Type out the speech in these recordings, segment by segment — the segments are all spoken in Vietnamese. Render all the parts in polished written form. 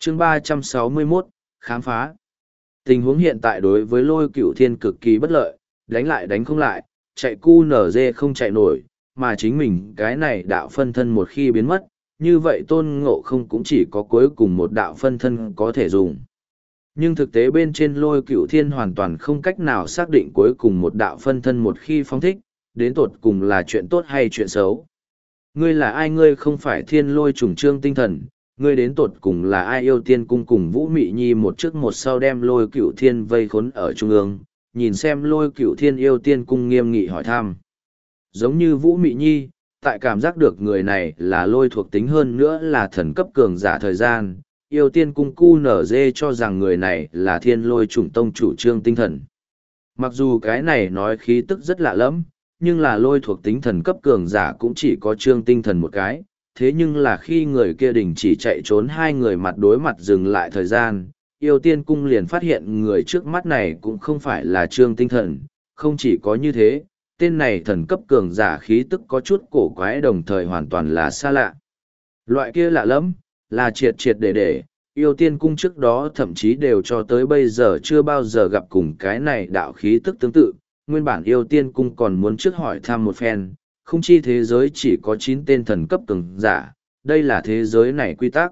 chương 361, khám phá. Tình huống hiện tại đối với Lôi Cửu Thiên cực kỳ bất lợi, đánh lại đánh không lại, chạy cu nở dê không chạy nổi, mà chính mình cái này đạo phân thân một khi biến mất, như vậy Tôn Ngộ Không cũng chỉ có cuối cùng một đạo phân thân có thể dùng. Nhưng thực tế bên trên Lôi Cửu Thiên hoàn toàn không cách nào xác định cuối cùng một đạo phân thân một khi phóng thích, đến tột cùng là chuyện tốt hay chuyện xấu. Ngươi là ai? Ngươi không phải Thiên Lôi Trùng Trương Tinh Thần, ngươi đến tột cùng là ai? Yêu Tiên Cung cùng Vũ Mị Nhi một trước một sau đem Lôi Cửu Thiên vây khốn ở trung ương, nhìn xem Lôi Cửu Thiên. Yêu Tiên Cung nghiêm nghị hỏi thăm. Giống như Vũ Mị Nhi, tại cảm giác được người này là lôi thuộc tính hơn nữa là thần cấp cường giả thời gian, Yêu Tiên Cung cu nở dê cho rằng người này là Thiên Lôi Chủng Tông chủ Trương Tinh Thần. Mặc dù cái này nói khí tức rất lạ lẫm, nhưng là lôi thuộc tính thần cấp cường giả cũng chỉ có Trương Tinh Thần một cái, thế nhưng là khi người kia đình chỉ chạy trốn, hai người mặt đối mặt dừng lại thời gian, Yêu Tiên Cung liền phát hiện người trước mắt này cũng không phải là Trương Tinh Thần. Không chỉ có như thế, tên này thần cấp cường giả khí tức có chút cổ quái, đồng thời hoàn toàn là xa lạ. Loại kia lạ lẫm, là triệt triệt để, Yêu Tiên Cung trước đó thậm chí đều cho tới bây giờ chưa bao giờ gặp cùng cái này đạo khí tức tương tự. Nguyên bản Yêu Tiên Cung còn muốn trước hỏi thăm một phen, không chi thế giới chỉ có 9 tên thần cấp cường giả, đây là thế giới này quy tắc.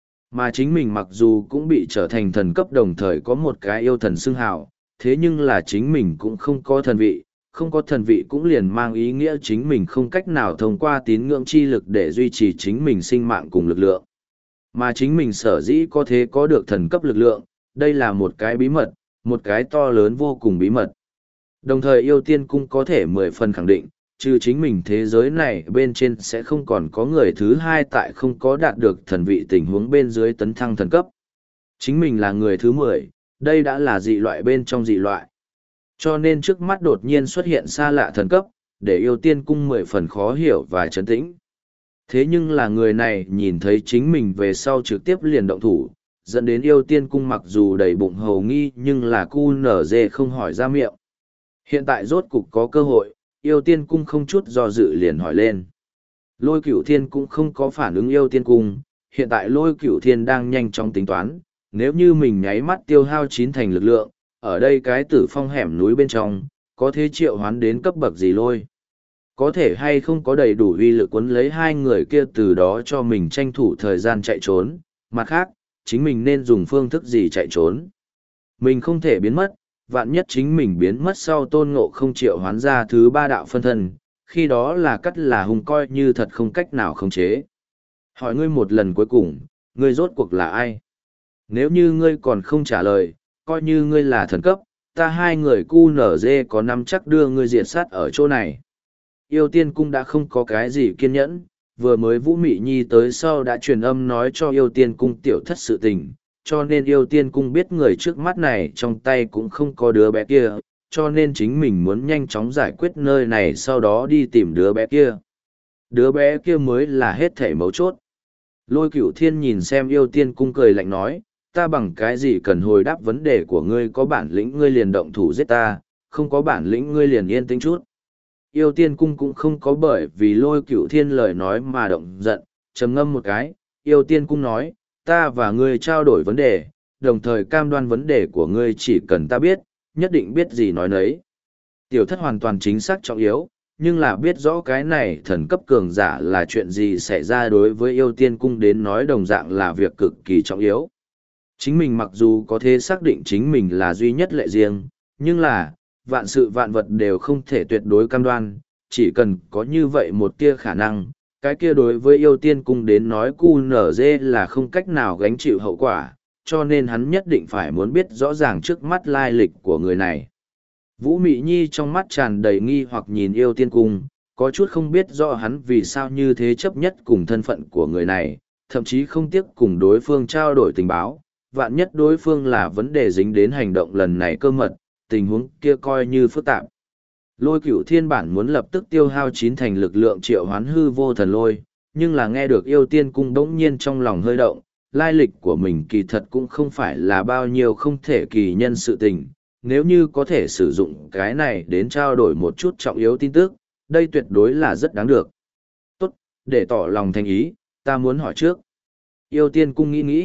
Mà chính mình mặc dù cũng bị trở thành thần cấp đồng thời có một cái yêu thần xưng hào, thế nhưng là chính mình cũng không có thần vị, không có thần vị cũng liền mang ý nghĩa chính mình không cách nào thông qua tín ngưỡng chi lực để duy trì chính mình sinh mạng cùng lực lượng. Mà chính mình sở dĩ có thể có được thần cấp lực lượng, đây là một cái bí mật, một cái to lớn vô cùng bí mật. Đồng thời Yêu Tiên Cung có thể 10 phần khẳng định, trừ chính mình thế giới này bên trên sẽ không còn có người thứ hai tại không có đạt được thần vị tình huống bên dưới tấn thăng thần cấp. Chính mình là người thứ 10, đây đã là dị loại bên trong dị loại. Cho nên trước mắt đột nhiên xuất hiện xa lạ thần cấp, để Yêu Tiên Cung 10 phần khó hiểu và trấn tĩnh. Thế nhưng là người này nhìn thấy chính mình về sau trực tiếp liền động thủ, dẫn đến Yêu Tiên Cung mặc dù đầy bụng hầu nghi nhưng là cu nở dê không hỏi ra miệng. Hiện tại rốt cục có cơ hội, Yêu Tiên Cung không chút do dự liền hỏi lên. Lôi Cửu Thiên cũng không có phản ứng Yêu Tiên Cung, hiện tại Lôi Cửu Thiên đang nhanh chóng tính toán, nếu như mình nháy mắt tiêu hao 9 thành lực lượng, ở đây cái Tử Phong hẻm núi bên trong, có thể triệu hoán đến cấp bậc gì lôi? Có thể hay không có đầy đủ uy lực cuốn lấy hai người kia từ đó cho mình tranh thủ thời gian chạy trốn, mặt khác, chính mình nên dùng phương thức gì chạy trốn? Mình không thể biến mất, vạn nhất chính mình biến mất sau Tôn Ngộ Không triệu hoán ra thứ 3 đạo phân thân, khi đó là cắt là hùng coi như thật không cách nào khống chế. Hỏi ngươi một lần cuối cùng, ngươi rốt cuộc là ai? Nếu như ngươi còn không trả lời, coi như ngươi là thần cấp, ta hai người cu nở dê có nắm chắc đưa ngươi diệt sát ở chỗ này. Yêu Tiên Cung đã không có cái gì kiên nhẫn, vừa mới Vũ Mị Nhi tới sau đã truyền âm nói cho Yêu Tiên Cung tiểu thất sự tình, cho nên Yêu Tiên Cung biết người trước mắt này trong tay cũng không có đứa bé kia, cho nên chính mình muốn nhanh chóng giải quyết nơi này sau đó đi tìm đứa bé kia. Đứa bé kia mới là hết thảy mấu chốt. Lôi Cửu Thiên nhìn xem Yêu Tiên Cung cười lạnh nói, ta bằng cái gì cần hồi đáp vấn đề của ngươi, có bản lĩnh ngươi liền động thủ giết ta, không có bản lĩnh ngươi liền yên tĩnh chút. Yêu Tiên Cung cũng không có bởi vì Lôi Cửu Thiên lời nói mà động giận, trầm ngâm một cái, Yêu Tiên Cung nói, ta và ngươi trao đổi vấn đề, đồng thời cam đoan vấn đề của ngươi chỉ cần ta biết, nhất định biết gì nói nấy. Tiểu thất hoàn toàn chính xác trọng yếu, nhưng là biết rõ cái này thần cấp cường giả là chuyện gì xảy ra đối với Yêu Tiên Cung đến nói đồng dạng là việc cực kỳ trọng yếu. Chính mình mặc dù có thể xác định chính mình là duy nhất lệ riêng, nhưng là, vạn sự vạn vật đều không thể tuyệt đối cam đoan, chỉ cần có như vậy một tia khả năng, cái kia đối với Yêu Tiên Cung đến nói cu nở dê là không cách nào gánh chịu hậu quả, cho nên hắn nhất định phải muốn biết rõ ràng trước mắt lai lịch của người này. Vũ Mị Nhi trong mắt tràn đầy nghi hoặc nhìn Yêu Tiên Cung, có chút không biết rõ hắn vì sao như thế chấp nhất cùng thân phận của người này, thậm chí không tiếc cùng đối phương trao đổi tình báo, vạn nhất đối phương là vấn đề dính đến hành động lần này cơ mật, tình huống kia coi như phức tạp. Lôi Cửu Thiên bản muốn lập tức tiêu hao 9 thành lực lượng triệu hoán hư vô thần lôi, nhưng là nghe được Yêu Tiên Cung đống nhiên trong lòng hơi động, lai lịch của mình kỳ thật cũng không phải là bao nhiêu không thể kỳ nhân sự tình, nếu như có thể sử dụng cái này đến trao đổi một chút trọng yếu tin tức, đây tuyệt đối là rất đáng được. Tốt, để tỏ lòng thành ý, ta muốn hỏi trước. Yêu Tiên Cung nghĩ nghĩ,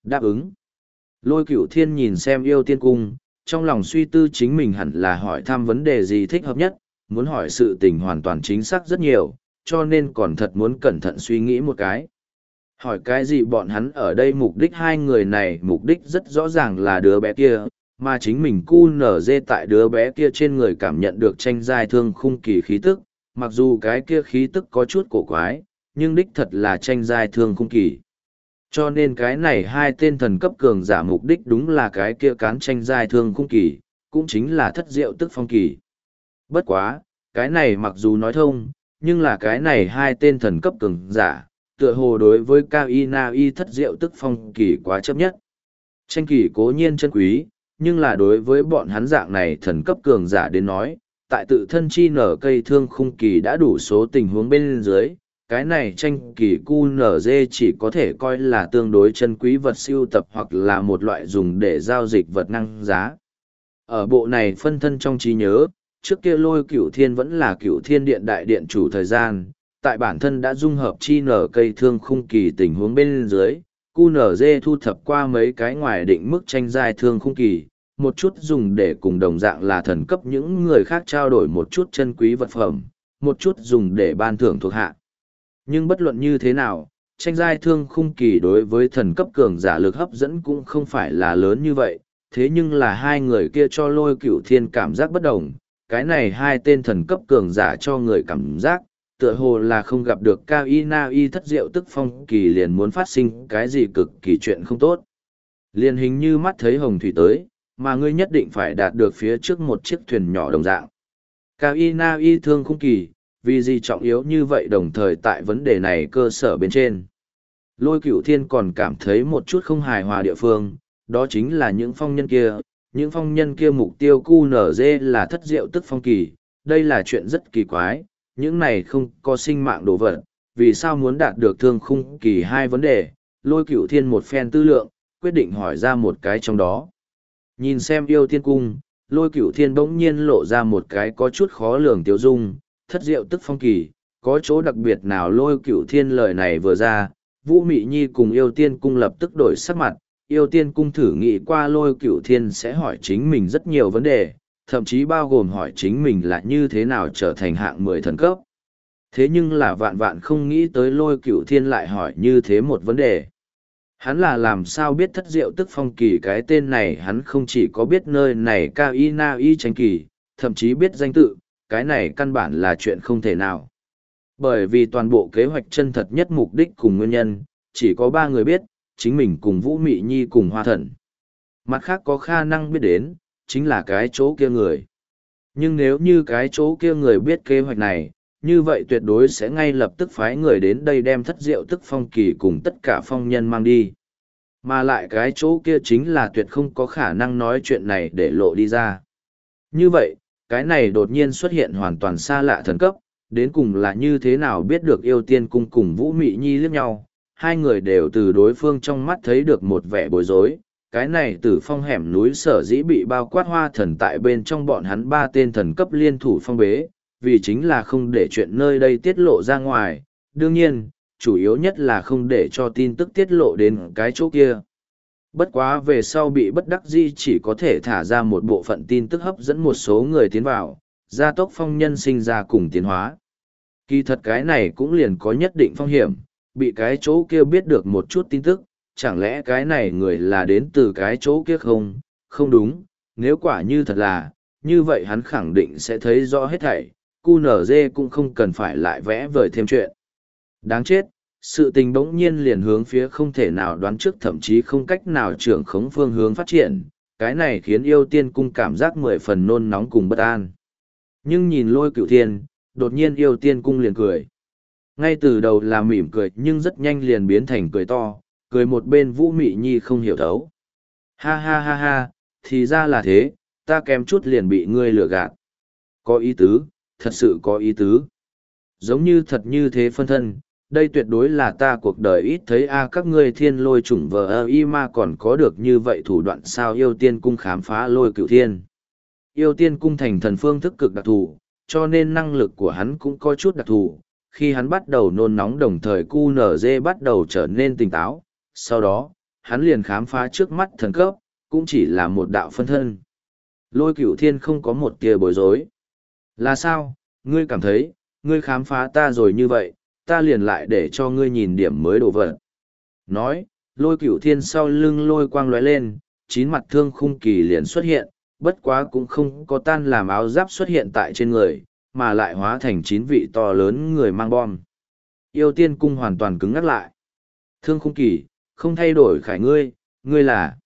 Đáp ứng. Lôi Cửu Thiên nhìn xem yêu tiên cung, trong lòng suy tư chính mình hẳn là hỏi thăm vấn đề gì thích hợp nhất, muốn hỏi sự tình hoàn toàn chính xác rất nhiều, cho nên còn thật muốn cẩn thận suy nghĩ một cái. Hỏi cái gì bọn hắn ở đây mục đích hai người này mục đích rất rõ ràng là đứa bé kia, mà chính mình cu nở dê tại đứa bé kia trên người cảm nhận được tranh giai thương khung kỳ khí tức, mặc dù cái kia khí tức có chút cổ quái, nhưng đích thật là tranh giai thương khung kỳ. Cho nên cái này hai tên thần cấp cường giả mục đích đúng là cái kia cán tranh giai thương khung kỳ, cũng chính là thất diệu tức phong kỳ. Bất quá, cái này mặc dù nói thông, nhưng là cái này hai tên thần cấp cường giả, tựa hồ đối với Cao Y Na Y thất diệu tức phong kỳ quá chấp nhất. Tranh kỳ cố nhiên chân quý, nhưng là đối với bọn hắn dạng này thần cấp cường giả đến nói, tại tự thân chi nở cây thương khung kỳ đã đủ số tình huống bên dưới, cái này tranh kỳ cu nở dê chỉ có thể coi là tương đối chân quý vật siêu tập hoặc là một loại dùng để giao dịch vật năng giá. Ở bộ này phân thân trong trí nhớ, trước kia Lôi Cửu Thiên vẫn là Cửu Thiên Điện đại điện chủ thời gian, tại bản thân đã dung hợp chi nở cây thương khung kỳ tình huống bên dưới, cu nở dê thu thập qua mấy cái ngoài định mức tranh giai thương khung kỳ, một chút dùng để cùng đồng dạng là thần cấp những người khác trao đổi một chút chân quý vật phẩm, một chút dùng để ban thưởng thuộc hạ. Nhưng bất luận như thế nào, tranh giai thương khung kỳ đối với thần cấp cường giả lực hấp dẫn cũng không phải là lớn như vậy, thế nhưng là hai người kia cho Lôi Cửu Thiên cảm giác bất đồng, cái này hai tên thần cấp cường giả cho người cảm giác, tựa hồ là không gặp được Cao Y Na Y thất diệu tức phong kỳ liền muốn phát sinh cái gì cực kỳ chuyện không tốt. Liền hình như mắt thấy hồng thủy tới, mà ngươi nhất định phải đạt được phía trước một chiếc thuyền nhỏ đồng dạng. Cao Y Na Y thương khung kỳ, vì gì trọng yếu như vậy đồng thời tại vấn đề này cơ sở bên trên. Lôi Cửu Thiên còn cảm thấy một chút không hài hòa địa phương, đó chính là những phong nhân kia mục tiêu QNZ là thất diệu tức phong kỳ, đây là chuyện rất kỳ quái, những này không có sinh mạng đồ vật, vì sao muốn đạt được thương khung kỳ hai vấn đề, Lôi Cửu Thiên một phen tư lượng, quyết định hỏi ra một cái trong đó. Nhìn xem yêu tiên cung, Lôi Cửu Thiên bỗng nhiên lộ ra một cái có chút khó lường tiêu dung, thất diệu tức phong kỳ, có chỗ đặc biệt nào? Lôi Cửu Thiên lời này vừa ra, Vũ Mị Nhi cùng yêu tiên cung lập tức đổi sắc mặt, yêu tiên cung thử nghĩ qua Lôi Cửu Thiên sẽ hỏi chính mình rất nhiều vấn đề, thậm chí bao gồm hỏi chính mình là như thế nào trở thành hạng 10 thần cấp. Thế nhưng là vạn vạn không nghĩ tới Lôi Cửu Thiên lại hỏi như thế một vấn đề. Hắn là làm sao biết thất diệu tức phong kỳ cái tên này, hắn không chỉ có biết nơi này Cao Y Na Y tranh kỳ, thậm chí biết danh tự, cái này căn bản là chuyện không thể nào. Bởi vì toàn bộ kế hoạch chân thật nhất mục đích cùng nguyên nhân, chỉ có 3 người biết, chính mình cùng Vũ Mị Nhi cùng Hoa Thần. Mặt khác có khả năng biết đến, chính là cái chỗ kia người. Nhưng nếu như cái chỗ kia người biết kế hoạch này, như vậy tuyệt đối sẽ ngay lập tức phái người đến đây đem thất diệu tức phong kỳ cùng tất cả phong nhân mang đi. Mà lại cái chỗ kia chính là tuyệt không có khả năng nói chuyện này để lộ đi ra. Như vậy, cái này đột nhiên xuất hiện hoàn toàn xa lạ thần cấp, đến cùng là như thế nào biết được yêu tiên cung cùng Vũ Mị Nhi liếc nhau, hai người đều từ đối phương trong mắt thấy được một vẻ bối rối. Cái này từ phong hẻm núi sở dĩ bị bao quát Hoa Thần tại bên trong bọn hắn 3 tên thần cấp liên thủ phong bế, vì chính là không để chuyện nơi đây tiết lộ ra ngoài, đương nhiên, chủ yếu nhất là không để cho tin tức tiết lộ đến cái chỗ kia. Bất quá về sau bị bất đắc dĩ chỉ có thể thả ra một bộ phận tin tức hấp dẫn một số người tiến vào, gia tốc phong nhân sinh ra cùng tiến hóa. Kỳ thật cái này cũng liền có nhất định phong hiểm, bị cái chỗ kia biết được một chút tin tức, chẳng lẽ cái này người là đến từ cái chỗ kia không? Không đúng, nếu quả như thật là, như vậy hắn khẳng định sẽ thấy rõ hết thảy, QNZ cũng không cần phải lại vẽ vời thêm chuyện. Đáng chết, sự tình bỗng nhiên liền hướng phía không thể nào đoán trước, thậm chí không cách nào trưởng khống phương hướng phát triển, cái này khiến yêu tiên cung cảm giác 10 phần nôn nóng cùng bất an. Nhưng nhìn Lôi Cửu Thiên, đột nhiên yêu tiên cung liền cười. Ngay từ đầu là mỉm cười nhưng rất nhanh liền biến thành cười to, cười một bên Vũ Mị Nhi không hiểu thấu. Ha ha ha ha, thì ra là thế, ta kém chút liền bị ngươi lừa gạt. Có ý tứ, thật sự có ý tứ. Giống như thật như thế phân thân, đây tuyệt đối là ta cuộc đời ít thấy các ngươi thiên lôi chủng vờ y ma còn có được như vậy thủ đoạn sao. Yêu tiên cung khám phá Lôi Cửu Thiên. Yêu tiên cung thành thần phương thức cực đặc thù, cho nên năng lực của hắn cũng có chút đặc thù. Khi hắn bắt đầu nôn nóng đồng thời QNZ bắt đầu trở nên tỉnh táo, sau đó, hắn liền khám phá trước mắt thần cấp, cũng chỉ là một đạo phân thân. Lôi Cửu Thiên không có một tia bối rối. Là sao, ngươi cảm thấy, ngươi khám phá ta rồi như vậy, ta liền lại để cho ngươi nhìn điểm mới đồ vật. Nói, Lôi Cửu Thiên sau lưng lôi quang lóe lên, 9 mặt thương khung kỳ liền xuất hiện, bất quá cũng không có tan làm áo giáp xuất hiện tại trên người, mà lại hóa thành 9 vị to lớn người mang bom. Yêu tiên cung hoàn toàn cứng ngắt lại. Thương khung kỳ, không thay đổi khải ngươi, ngươi là